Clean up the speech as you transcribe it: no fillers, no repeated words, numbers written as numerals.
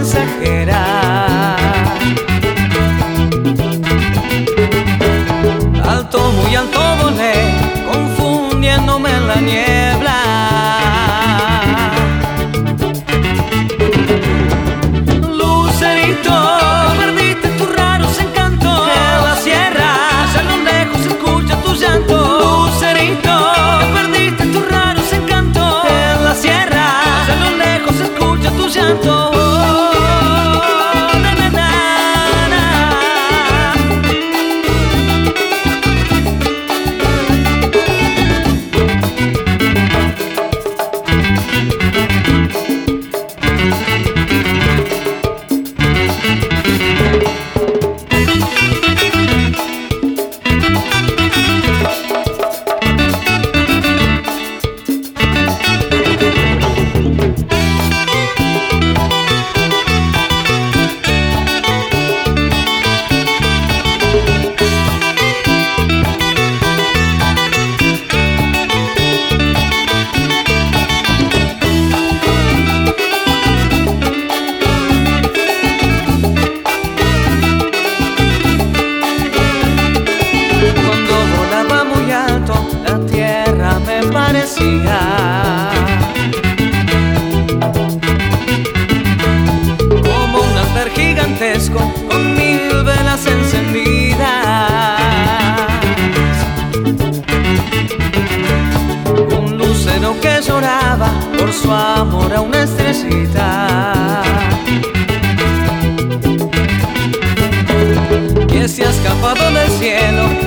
mensajera. Alto, muy alto volé, confundiéndome en la niebla. Lucerito, perdiste tus raros encantos. En la sierra, a lo lejos se escucha tu llanto. Lucerito, perdiste tus raros encantos. En la sierra, a lo lejos se escucha tu llanto. Parecía como un altar gigantesco con 1000 velas encendidas, un lucero que lloraba por su amor a una estrellita, que se ha escapado del cielo